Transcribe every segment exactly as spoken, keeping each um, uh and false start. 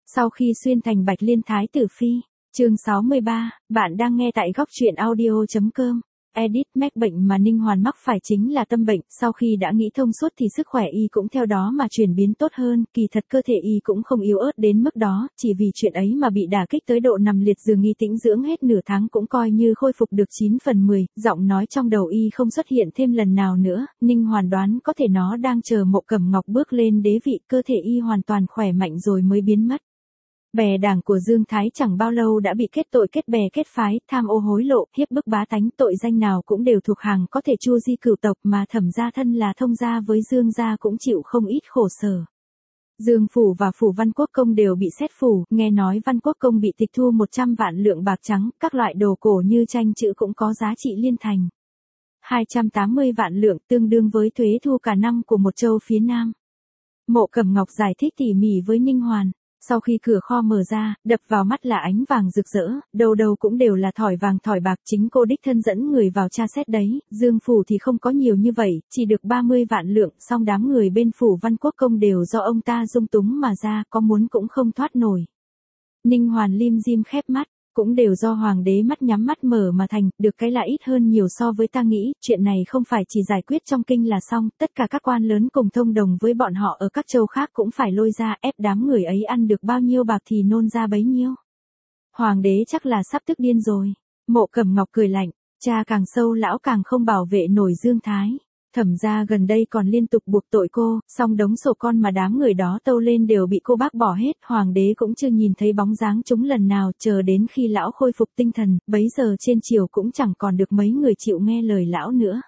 Sau khi xuyên thành Bạch Liên Thái tử phi, chương sáu mươi ba, bạn đang nghe tại góc truyện audio.com. Edit Mac bệnh mà Ninh Hoàn mắc phải chính là tâm bệnh, sau khi đã nghĩ thông suốt thì sức khỏe y cũng theo đó mà chuyển biến tốt hơn, kỳ thật cơ thể y cũng không yếu ớt đến mức đó, chỉ vì chuyện ấy mà bị đả kích tới độ nằm liệt giường nghi tĩnh dưỡng hết nửa tháng cũng coi như khôi phục được chín phần mười, giọng nói trong đầu y không xuất hiện thêm lần nào nữa, Ninh Hoàn đoán có thể nó đang chờ Mộ Cẩm Ngọc bước lên đế vị, cơ thể y hoàn toàn khỏe mạnh rồi mới biến mất. Bè đảng của Dương Thái chẳng bao lâu đã bị kết tội kết bè kết phái, tham ô hối lộ, hiếp bức bá tánh, tội danh nào cũng đều thuộc hàng có thể chu di cửu tộc, mà Thẩm gia thân là thông gia với Dương gia cũng chịu không ít khổ sở. Dương phủ và phủ Văn Quốc công đều bị xét phủ, nghe nói Văn Quốc công bị tịch thu một trăm vạn lượng bạc trắng, các loại đồ cổ như tranh chữ cũng có giá trị liên thành hai trăm tám mươi vạn lượng, tương đương với thuế thu cả năm của một châu phía Nam. Mộ Cẩm Ngọc giải thích tỉ mỉ với Ninh Hoàn. Sau khi cửa kho mở ra, đập vào mắt là ánh vàng rực rỡ, đầu đầu cũng đều là thỏi vàng thỏi bạc, chính cô đích thân dẫn người vào tra xét đấy, Dương phủ thì không có nhiều như vậy, chỉ được ba mươi vạn lượng, song đám người bên phủ Văn Quốc công đều do ông ta dung túng mà ra, có muốn cũng không thoát nổi. Ninh Hoàn lim dim khép mắt, cũng đều do hoàng đế mắt nhắm mắt mở mà thành, được cái là ít hơn nhiều so với ta nghĩ, chuyện này không phải chỉ giải quyết trong kinh là xong, tất cả các quan lớn cùng thông đồng với bọn họ ở các châu khác cũng phải lôi ra, ép đám người ấy ăn được bao nhiêu bạc thì nôn ra bấy nhiêu. Hoàng đế chắc là sắp tức điên rồi. Mộ Cẩm Ngọc cười lạnh, cha càng sâu lão càng không bảo vệ nổi Dương Thái. Thẩm gia gần đây còn liên tục buộc tội cô, song đống sổ con mà đám người đó tâu lên đều bị cô bác bỏ hết, hoàng đế cũng chưa nhìn thấy bóng dáng chúng lần nào, chờ đến khi lão khôi phục tinh thần, bấy giờ trên triều cũng chẳng còn được mấy người chịu nghe lời lão nữa.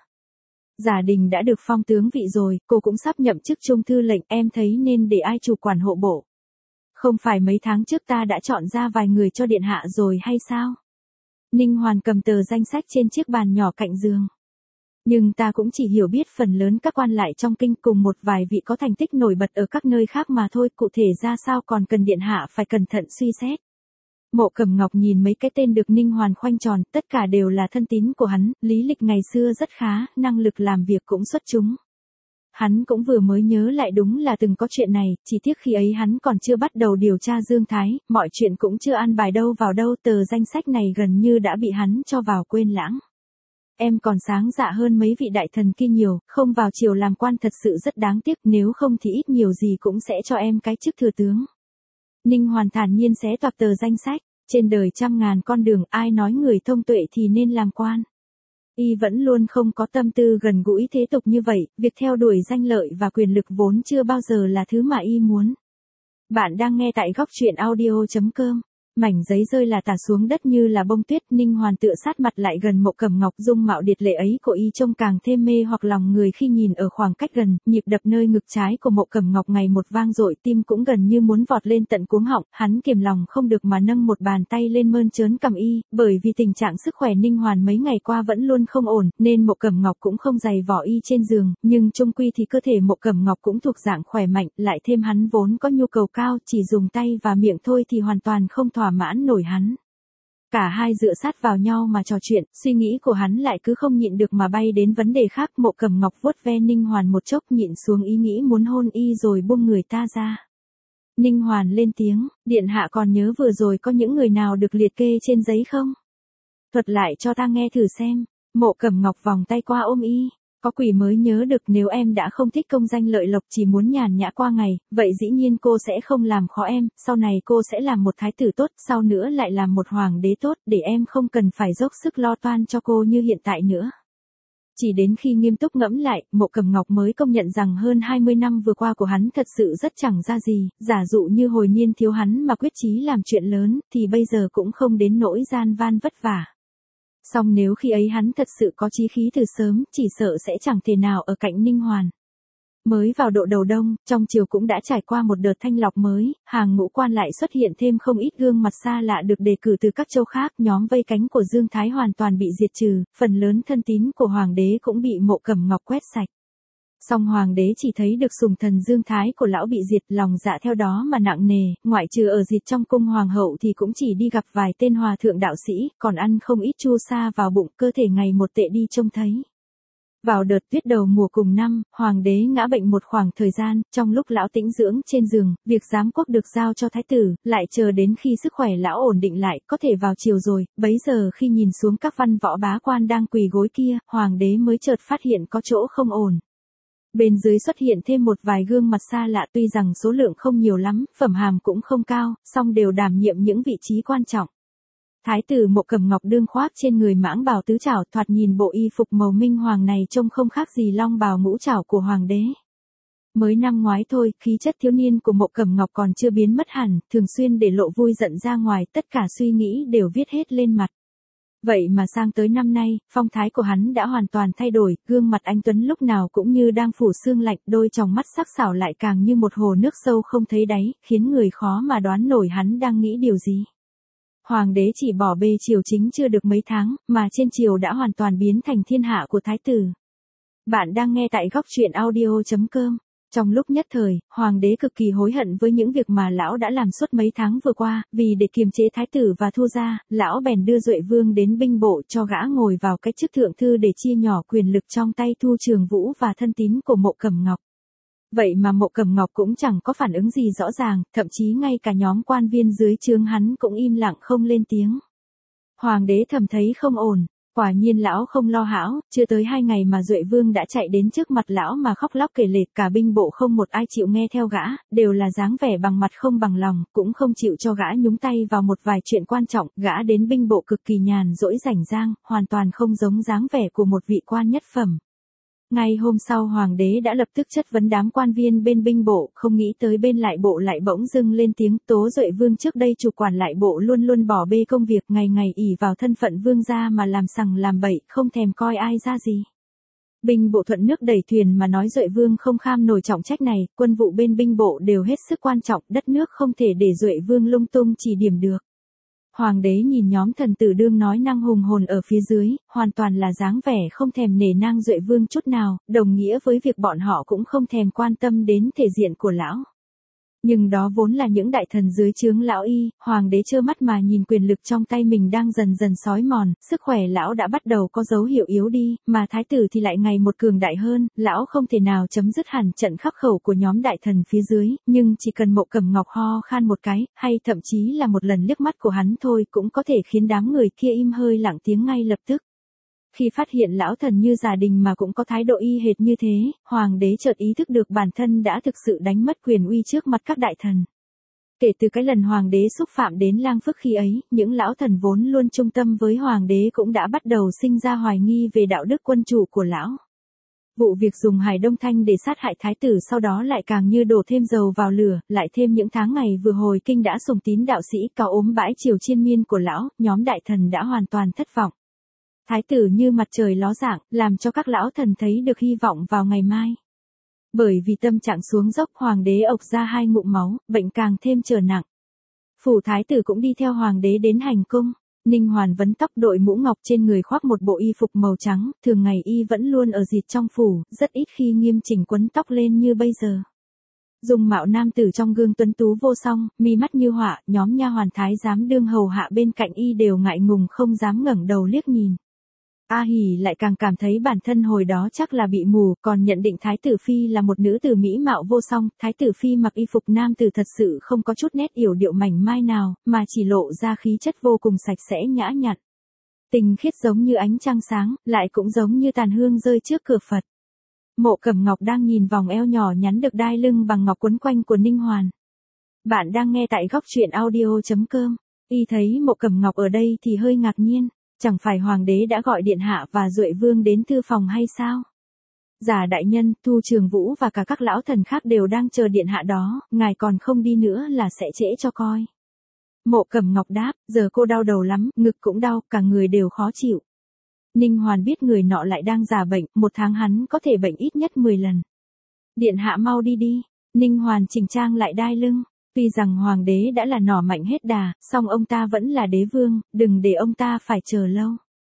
Giả Đình đã được phong tướng vị rồi, cô cũng sắp nhậm chức trung thư lệnh, em thấy nên để ai chủ quản hộ bộ. Không phải mấy tháng trước ta đã chọn ra vài người cho điện hạ rồi hay sao? Ninh Hoàn cầm tờ danh sách trên chiếc bàn nhỏ cạnh giường. Nhưng ta cũng chỉ hiểu biết phần lớn các quan lại trong kinh cùng một vài vị có thành tích nổi bật ở các nơi khác mà thôi, cụ thể ra sao còn cần điện hạ phải cẩn thận suy xét. Mộ Cẩm Ngọc nhìn mấy cái tên được Ninh Hoàn khoanh tròn, tất cả đều là thân tín của hắn, lý lịch ngày xưa rất khá, năng lực làm việc cũng xuất chúng. Hắn cũng vừa mới nhớ lại đúng là từng có chuyện này, chỉ tiếc khi ấy hắn còn chưa bắt đầu điều tra Dương Thái, mọi chuyện cũng chưa an bài đâu vào đâu, tờ danh sách này gần như đã bị hắn cho vào quên lãng. Em còn sáng dạ hơn mấy vị đại thần kia nhiều, không vào triều làm quan thật sự rất đáng tiếc, nếu không thì ít nhiều gì cũng sẽ cho em cái chức thừa tướng. Ninh Hoàn thản nhiên xé toạc tờ danh sách, trên đời trăm ngàn con đường, ai nói người thông tuệ thì nên làm quan. Y vẫn luôn không có tâm tư gần gũi thế tục như vậy, việc theo đuổi danh lợi và quyền lực vốn chưa bao giờ là thứ mà Y muốn. Bạn đang nghe tại góc truyện audio.com. Mảnh giấy rơi là tả xuống đất như là bông tuyết, Ninh Hoàn tựa sát mặt lại gần Mộ Cẩm Ngọc, dung mạo điệt lệ ấy của y trông càng thêm mê hoặc lòng người khi nhìn ở khoảng cách gần, nhịp đập nơi ngực trái của Mộ Cẩm Ngọc ngày một vang dội, tim cũng gần như muốn vọt lên tận cuống họng, hắn kiềm lòng không được mà nâng một bàn tay lên mơn trớn cằm y, bởi vì tình trạng sức khỏe Ninh Hoàn mấy ngày qua vẫn luôn không ổn, nên Mộ Cẩm Ngọc cũng không giày vò y trên giường, nhưng chung quy thì cơ thể Mộ Cẩm Ngọc cũng thuộc dạng khỏe mạnh, lại thêm hắn vốn có nhu cầu cao, chỉ dùng tay và miệng thôi thì hoàn toàn không thỏa mãn nổi hắn. Cả hai dựa sát vào nhau mà trò chuyện, suy nghĩ của hắn lại cứ không nhịn được mà bay đến vấn đề khác. Mộ Cẩm Ngọc vuốt ve Ninh Hoàn một chốc, nhịn xuống ý nghĩ muốn hôn y rồi buông người ta ra. Ninh Hoàn lên tiếng, điện hạ còn nhớ vừa rồi có những người nào được liệt kê trên giấy không? Thuật lại cho ta nghe thử xem. Mộ Cẩm Ngọc vòng tay qua ôm y. Có quỷ mới nhớ được, nếu em đã không thích công danh lợi lộc, chỉ muốn nhàn nhã qua ngày, vậy dĩ nhiên cô sẽ không làm khó em, sau này cô sẽ làm một thái tử tốt, sau nữa lại làm một hoàng đế tốt, để em không cần phải dốc sức lo toan cho cô như hiện tại nữa. Chỉ đến khi nghiêm túc ngẫm lại, Mộ Cẩm Ngọc mới công nhận rằng hơn hai mươi năm vừa qua của hắn thật sự rất chẳng ra gì, giả dụ như hồi niên thiếu hắn mà quyết chí làm chuyện lớn, thì bây giờ cũng không đến nỗi gian van vất vả. Song nếu khi ấy hắn thật sự có chí khí từ sớm, chỉ sợ sẽ chẳng thể nào ở cạnh Ninh Hoàn. Mới vào độ đầu đông, trong triều cũng đã trải qua một đợt thanh lọc mới, hàng ngũ quan lại xuất hiện thêm không ít gương mặt xa lạ được đề cử từ các châu khác, nhóm vây cánh của Dương Thái hoàn toàn bị diệt trừ, phần lớn thân tín của hoàng đế cũng bị Mộ Cẩm Ngọc quét sạch. Song hoàng đế chỉ thấy được sùng thần Dương Thái của lão bị diệt, lòng dạ theo đó mà nặng nề, ngoại trừ ở diệt trong cung hoàng hậu thì cũng chỉ đi gặp vài tên hòa thượng đạo sĩ, còn ăn không ít chu sa vào bụng, cơ thể ngày một tệ đi trông thấy. Vào đợt tuyết đầu mùa cùng năm, hoàng đế ngã bệnh một khoảng thời gian, trong lúc lão tĩnh dưỡng trên giường, việc giám quốc được giao cho thái tử, lại chờ đến khi sức khỏe lão ổn định lại, có thể vào triều rồi, bấy giờ khi nhìn xuống các văn võ bá quan đang quỳ gối kia, hoàng đế mới chợt phát hiện có chỗ không ổn. Bên dưới xuất hiện thêm một vài gương mặt xa lạ, tuy rằng số lượng không nhiều lắm, phẩm hàm cũng không cao, song đều đảm nhiệm những vị trí quan trọng. Thái tử Mộ Cẩm Ngọc đương khoác trên người mãng bào tứ trảo, thoạt nhìn bộ y phục màu minh hoàng này trông không khác gì long bào ngũ trảo của hoàng đế. Mới năm ngoái thôi, khí chất thiếu niên của Mộ Cẩm Ngọc còn chưa biến mất hẳn, thường xuyên để lộ vui giận ra ngoài, tất cả suy nghĩ đều viết hết lên mặt. Vậy mà sang tới năm nay, phong thái của hắn đã hoàn toàn thay đổi, gương mặt anh tuấn lúc nào cũng như đang phủ sương lạnh, đôi tròng mắt sắc sảo lại càng như một hồ nước sâu không thấy đáy, khiến người khó mà đoán nổi hắn đang nghĩ điều gì. Hoàng đế chỉ bỏ bê triều chính chưa được mấy tháng, mà trên triều đã hoàn toàn biến thành thiên hạ của thái tử. Bạn đang nghe tại góc truyện audio chấm com. Trong lúc nhất thời, hoàng đế cực kỳ hối hận với những việc mà lão đã làm suốt mấy tháng vừa qua, vì để kiềm chế thái tử và Thu gia, lão bèn đưa Duệ Vương đến binh bộ cho gã ngồi vào cái chức thượng thư để chia nhỏ quyền lực trong tay Thu Trường Vũ và thân tín của Mộ Cẩm Ngọc. Vậy mà Mộ Cẩm Ngọc cũng chẳng có phản ứng gì rõ ràng, thậm chí ngay cả nhóm quan viên dưới trướng hắn cũng im lặng không lên tiếng. Hoàng đế thầm thấy không ổn, quả nhiên lão không lo hão, chưa tới hai ngày mà Duệ Vương đã chạy đến trước mặt lão mà khóc lóc kể lể, cả binh bộ không một ai chịu nghe theo gã, đều là dáng vẻ bằng mặt không bằng lòng, cũng không chịu cho gã nhúng tay vào một vài chuyện quan trọng, gã đến binh bộ cực kỳ nhàn rỗi rảnh rang, hoàn toàn không giống dáng vẻ của một vị quan nhất phẩm. Ngay hôm sau hoàng đế đã lập tức chất vấn đám quan viên bên binh bộ, không nghĩ tới bên lại bộ lại bỗng dưng lên tiếng tố Duệ Vương trước đây chủ quản lại bộ luôn luôn bỏ bê công việc, ngày ngày ỷ vào thân phận vương gia mà làm sằng làm bậy, không thèm coi ai ra gì. Binh bộ thuận nước đẩy thuyền mà nói Duệ Vương không kham nổi trọng trách này, quân vụ bên binh bộ đều hết sức quan trọng, đất nước không thể để Duệ Vương lung tung chỉ điểm được. Hoàng đế nhìn nhóm thần tử đương nói năng hùng hồn ở phía dưới, hoàn toàn là dáng vẻ không thèm nể nang Duệ Vương chút nào, đồng nghĩa với việc bọn họ cũng không thèm quan tâm đến thể diện của lão. Nhưng đó vốn là những đại thần dưới trướng lão y, hoàng đế trơ mắt mà nhìn quyền lực trong tay mình đang dần dần xói mòn, sức khỏe lão đã bắt đầu có dấu hiệu yếu đi, mà thái tử thì lại ngày một cường đại hơn, lão không thể nào chấm dứt hẳn trận khắc khẩu của nhóm đại thần phía dưới, nhưng chỉ cần Mộ Cẩm Ngọc ho khan một cái, hay thậm chí là một lần liếc mắt của hắn thôi cũng có thể khiến đám người kia im hơi lặng tiếng ngay lập tức. Khi phát hiện lão thần như giả đình mà cũng có thái độ y hệt như thế, hoàng đế chợt ý thức được bản thân đã thực sự đánh mất quyền uy trước mặt các đại thần. Kể từ cái lần hoàng đế xúc phạm đến Lang Phức khi ấy, những lão thần vốn luôn trung tâm với hoàng đế cũng đã bắt đầu sinh ra hoài nghi về đạo đức quân chủ của lão. Vụ việc dùng Hải Đông Thanh để sát hại thái tử sau đó lại càng như đổ thêm dầu vào lửa, lại thêm những tháng ngày vừa hồi kinh đã sùng tín đạo sĩ cao ốm bãi triều chiên miên của lão, nhóm đại thần đã hoàn toàn thất vọng. Thái tử như mặt trời ló dạng, làm cho các lão thần thấy được hy vọng vào ngày mai. Bởi vì tâm trạng xuống dốc, hoàng đế ộc ra hai ngụm máu, bệnh càng thêm trở nặng. Phủ thái tử cũng đi theo hoàng đế đến hành cung. Ninh Hoàn vấn tóc đội mũ ngọc trên người khoác một bộ y phục màu trắng, thường ngày y vẫn luôn ở dịt trong phủ, rất ít khi nghiêm chỉnh quấn tóc lên như bây giờ. Dung mạo nam tử trong gương tuấn tú vô song, mi mắt như họa, nhóm nha hoàn thái giám đương hầu hạ bên cạnh y đều ngại ngùng không dám ngẩng đầu liếc nhìn. A Hỉ lại càng cảm thấy bản thân hồi đó chắc là bị mù, còn nhận định Thái tử Phi là một nữ tử mỹ mạo vô song, Thái tử Phi mặc y phục nam tử thật sự không có chút nét yểu điệu mảnh mai nào, mà chỉ lộ ra khí chất vô cùng sạch sẽ nhã nhặn. Tình khiết giống như ánh trăng sáng, lại cũng giống như tàn hương rơi trước cửa Phật. Mộ Cẩm Ngọc đang nhìn vòng eo nhỏ nhắn được đai lưng bằng ngọc quấn quanh của Ninh Hoàn. Bạn đang nghe tại góc truyện audio chấm com. Y thấy Mộ Cẩm Ngọc ở đây thì hơi ngạc nhiên. Chẳng phải hoàng đế đã gọi điện hạ và Duệ Vương đến thư phòng hay sao? Giả đại nhân, Thu Trường Vũ và cả các lão thần khác đều đang chờ điện hạ đó, ngài còn không đi nữa là sẽ trễ cho coi. Mộ Cẩm Ngọc đáp, giờ cô đau đầu lắm, ngực cũng đau, cả người đều khó chịu. Ninh Hoàn biết người nọ lại đang giả bệnh, một tháng hắn có thể bệnh ít nhất mười lần. Điện hạ mau đi đi. Ninh Hoàn chỉnh trang lại đai lưng. Tuy rằng hoàng đế đã là nỏ mạnh hết đà, song ông ta vẫn là đế vương, đừng để ông ta phải chờ lâu.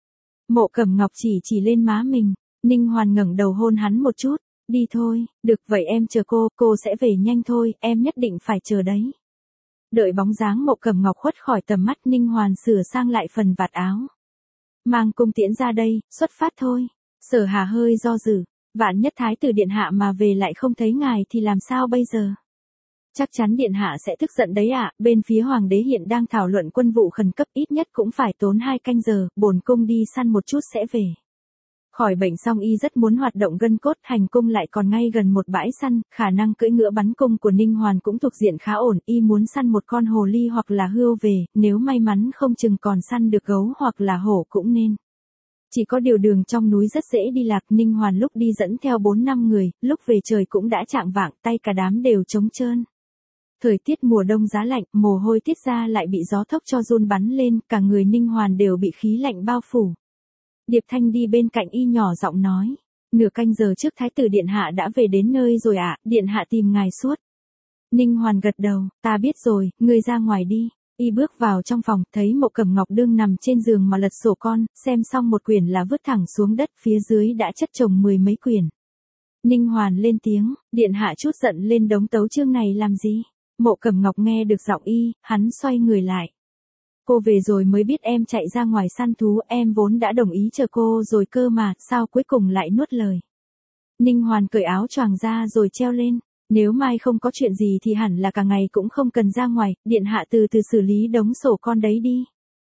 Mộ Cẩm Ngọc chỉ chỉ lên má mình, Ninh Hoàn ngẩng đầu hôn hắn một chút, đi thôi, được vậy em chờ cô, cô sẽ về nhanh thôi, em nhất định phải chờ đấy. Đợi bóng dáng Mộ Cẩm Ngọc khuất khỏi tầm mắt, Ninh Hoàn sửa sang lại phần vạt áo. Mang cung tiễn ra đây, xuất phát thôi. Sở Hà hơi do dự, vạn nhất thái tử điện hạ mà về lại không thấy ngài thì làm sao bây giờ? Chắc chắn điện hạ sẽ tức giận đấy ạ, bên phía hoàng đế hiện đang thảo luận quân vụ khẩn cấp, ít nhất cũng phải tốn hai canh giờ, bổn cung đi săn một chút sẽ về. Khỏi bệnh xong y rất muốn hoạt động gân cốt, hành cung lại còn ngay gần một bãi săn, khả năng cưỡi ngựa bắn cung của Ninh Hoàn cũng thuộc diện khá ổn, y muốn săn một con hồ ly hoặc là hươu về, nếu may mắn không chừng còn săn được gấu hoặc là hổ cũng nên. Chỉ có điều đường trong núi rất dễ đi lạc, Ninh Hoàn lúc đi dẫn theo bốn năm người, lúc về trời cũng đã chạng vạng, tay cả đám đều trống trơn. Thời tiết mùa đông giá lạnh, mồ hôi tiết ra lại bị gió thốc cho run bắn lên, cả người Ninh Hoàn đều bị khí lạnh bao phủ. Điệp Thanh đi bên cạnh y nhỏ giọng nói, nửa canh giờ trước thái tử điện hạ đã về đến nơi rồi ạ, à, điện hạ tìm ngài suốt. Ninh Hoàn gật đầu, ta biết rồi, ngươi ra ngoài đi. Y bước vào trong phòng, thấy Mộ Cẩm Ngọc đương nằm trên giường mà lật sổ con, xem xong một quyển là vứt thẳng xuống đất, phía dưới đã chất chồng mười mấy quyển. Ninh Hoàn lên tiếng, điện hạ chút giận lên đống tấu chương này làm gì? Mộ Cẩm Ngọc nghe được giọng y, hắn xoay người lại. Cô về rồi mới biết em chạy ra ngoài săn thú, em vốn đã đồng ý chờ cô rồi cơ mà, sao cuối cùng lại nuốt lời. Ninh Hoàn cởi áo choàng ra rồi treo lên. Nếu mai không có chuyện gì thì hẳn là cả ngày cũng không cần ra ngoài, điện hạ từ từ xử lý đống sổ con đấy đi.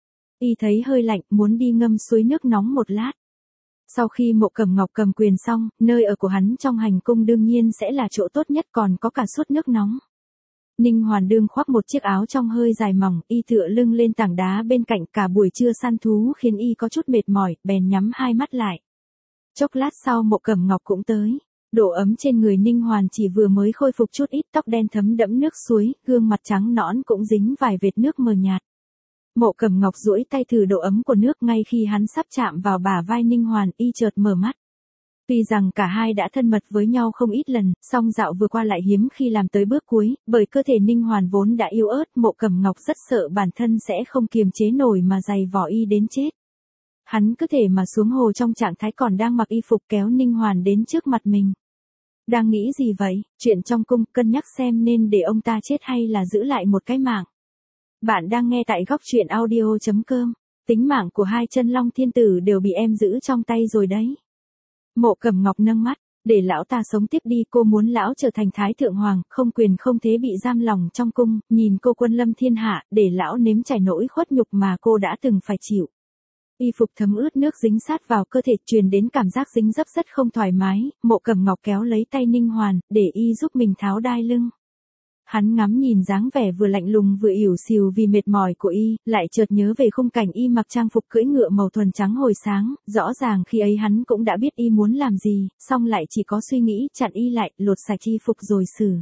Y thấy hơi lạnh, muốn đi ngâm suối nước nóng một lát. Sau khi Mộ Cẩm Ngọc cầm quyền xong, nơi ở của hắn trong hành cung đương nhiên sẽ là chỗ tốt nhất, còn có cả suốt nước nóng. Ninh Hoàn đương khoác một chiếc áo trong hơi dài mỏng, y tựa lưng lên tảng đá bên cạnh, cả buổi trưa săn thú khiến y có chút mệt mỏi, bèn nhắm hai mắt lại. Chốc lát sau Mộ Cẩm Ngọc cũng tới. Độ ấm trên người Ninh Hoàn chỉ vừa mới khôi phục chút ít, tóc đen thấm đẫm nước suối, gương mặt trắng nõn cũng dính vài vệt nước mờ nhạt. Mộ Cẩm Ngọc duỗi tay thử độ ấm của nước, ngay khi hắn sắp chạm vào bả vai Ninh Hoàn, y chợt mở mắt. Tuy rằng cả hai đã thân mật với nhau không ít lần, song dạo vừa qua lại hiếm khi làm tới bước cuối, bởi cơ thể Ninh Hoàn vốn đã yếu ớt, Mộ Cẩm Ngọc rất sợ bản thân sẽ không kiềm chế nổi mà giày vò y đến chết. Hắn cứ thể mà xuống hồ trong trạng thái còn đang mặc y phục, kéo Ninh Hoàn đến trước mặt mình. Đang nghĩ gì vậy? Chuyện trong cung, cân nhắc xem nên để ông ta chết hay là giữ lại một cái mạng. Bạn đang nghe tại góc truyện audio chấm com. Tính mạng của hai chân long thiên tử đều bị em giữ trong tay rồi đấy. Mộ Cẩm Ngọc nâng mắt, để lão ta sống tiếp đi, cô muốn lão trở thành thái thượng hoàng, không quyền không thế bị giam lòng trong cung, nhìn cô quân lâm thiên hạ, để lão nếm trải nỗi khuất nhục mà cô đã từng phải chịu. Y phục thấm ướt nước dính sát vào cơ thể, truyền đến cảm giác dính dấp rất không thoải mái, Mộ Cẩm Ngọc kéo lấy tay Ninh Hoàn, để y giúp mình tháo đai lưng. Hắn ngắm nhìn dáng vẻ vừa lạnh lùng vừa ỉu xìu vì mệt mỏi của y, lại chợt nhớ về khung cảnh y mặc trang phục cưỡi ngựa màu thuần trắng hồi sáng, rõ ràng khi ấy hắn cũng đã biết y muốn làm gì, song lại chỉ có suy nghĩ chặn y lại, lột sạch y phục rồi xử.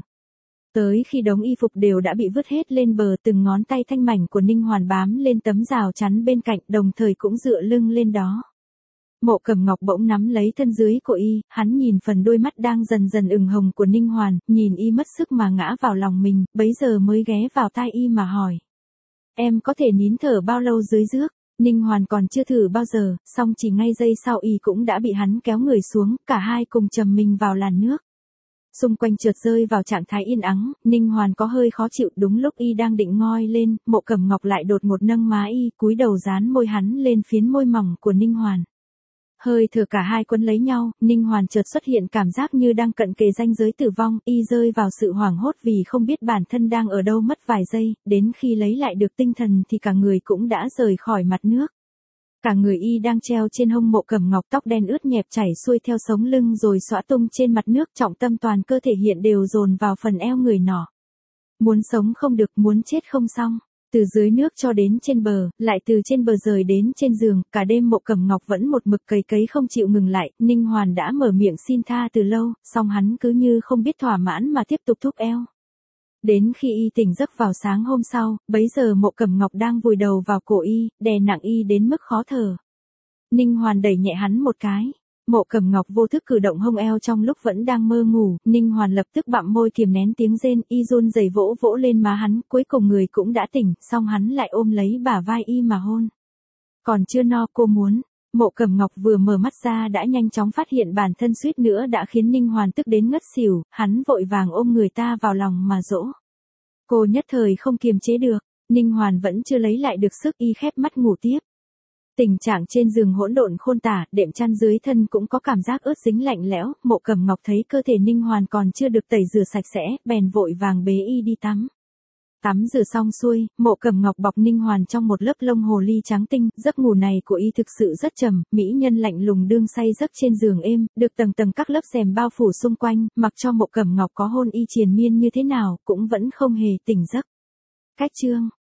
Tới khi đống y phục đều đã bị vứt hết lên bờ, từng ngón tay thanh mảnh của Ninh Hoàn bám lên tấm rào chắn bên cạnh, đồng thời cũng dựa lưng lên đó. Mộ Cẩm Ngọc bỗng nắm lấy thân dưới của y, hắn nhìn phần đôi mắt đang dần dần ửng hồng của Ninh Hoàn, nhìn y mất sức mà ngã vào lòng mình, bấy giờ mới ghé vào tai y mà hỏi. Em có thể nín thở bao lâu dưới rước? Ninh Hoàn còn chưa thử bao giờ, song chỉ ngay giây sau y cũng đã bị hắn kéo người xuống, cả hai cùng trầm mình vào làn nước. Xung quanh chợt rơi vào trạng thái yên ắng, Ninh Hoàn có hơi khó chịu, đúng lúc y đang định ngoi lên, Mộ Cẩm Ngọc lại đột ngột nâng má y, cúi đầu dán môi hắn lên phiến môi mỏng của Ninh Hoàn. Hơi thở cả hai quấn lấy nhau, Ninh Hoàn chợt xuất hiện cảm giác như đang cận kề ranh giới tử vong, y rơi vào sự hoảng hốt vì không biết bản thân đang ở đâu, mất vài giây, đến khi lấy lại được tinh thần thì cả người cũng đã rời khỏi mặt nước. Cả người y đang treo trên hông Mộ Cẩm Ngọc, tóc đen ướt nhẹp chảy xuôi theo sống lưng rồi xõa tung trên mặt nước, trọng tâm toàn cơ thể hiện đều dồn vào phần eo người nọ. Muốn sống không được, muốn chết không xong. Từ dưới nước cho đến trên bờ, lại từ trên bờ rời đến trên giường, cả đêm Mộ Cẩm Ngọc vẫn một mực cày cấy không chịu ngừng lại, Ninh Hoàn đã mở miệng xin tha từ lâu, song hắn cứ như không biết thỏa mãn mà tiếp tục thúc eo. Đến khi y tỉnh giấc vào sáng hôm sau, bấy giờ Mộ Cẩm Ngọc đang vùi đầu vào cổ y, đè nặng y đến mức khó thở. Ninh Hoàn đẩy nhẹ hắn một cái. Mộ Cẩm Ngọc vô thức cử động hông eo trong lúc vẫn đang mơ ngủ, Ninh Hoàn lập tức bặm môi kiềm nén tiếng rên, y run rẩy vỗ vỗ lên má hắn, cuối cùng người cũng đã tỉnh, song hắn lại ôm lấy bả vai y mà hôn. Còn chưa no, cô muốn. Mộ Cẩm Ngọc vừa mở mắt ra đã nhanh chóng phát hiện bản thân suýt nữa đã khiến Ninh Hoàn tức đến ngất xỉu, hắn vội vàng ôm người ta vào lòng mà dỗ. Cô nhất thời không kiềm chế được, Ninh Hoàn vẫn chưa lấy lại được sức, y khép mắt ngủ tiếp. Tình trạng trên giường hỗn độn khôn tả, đệm chăn dưới thân cũng có cảm giác ướt dính lạnh lẽo, Mộ Cẩm Ngọc thấy cơ thể Ninh Hoàn còn chưa được tẩy rửa sạch sẽ, bèn vội vàng bế y đi tắm. Tắm rửa xong xuôi, Mộ Cẩm Ngọc bọc Ninh Hoàn trong một lớp lông hồ ly trắng tinh, giấc ngủ này của y thực sự rất trầm, mỹ nhân lạnh lùng đương say giấc trên giường êm, được tầng tầng các lớp rèm bao phủ xung quanh, mặc cho Mộ Cẩm Ngọc có hôn y triền miên như thế nào, cũng vẫn không hề tỉnh giấc. Cách chương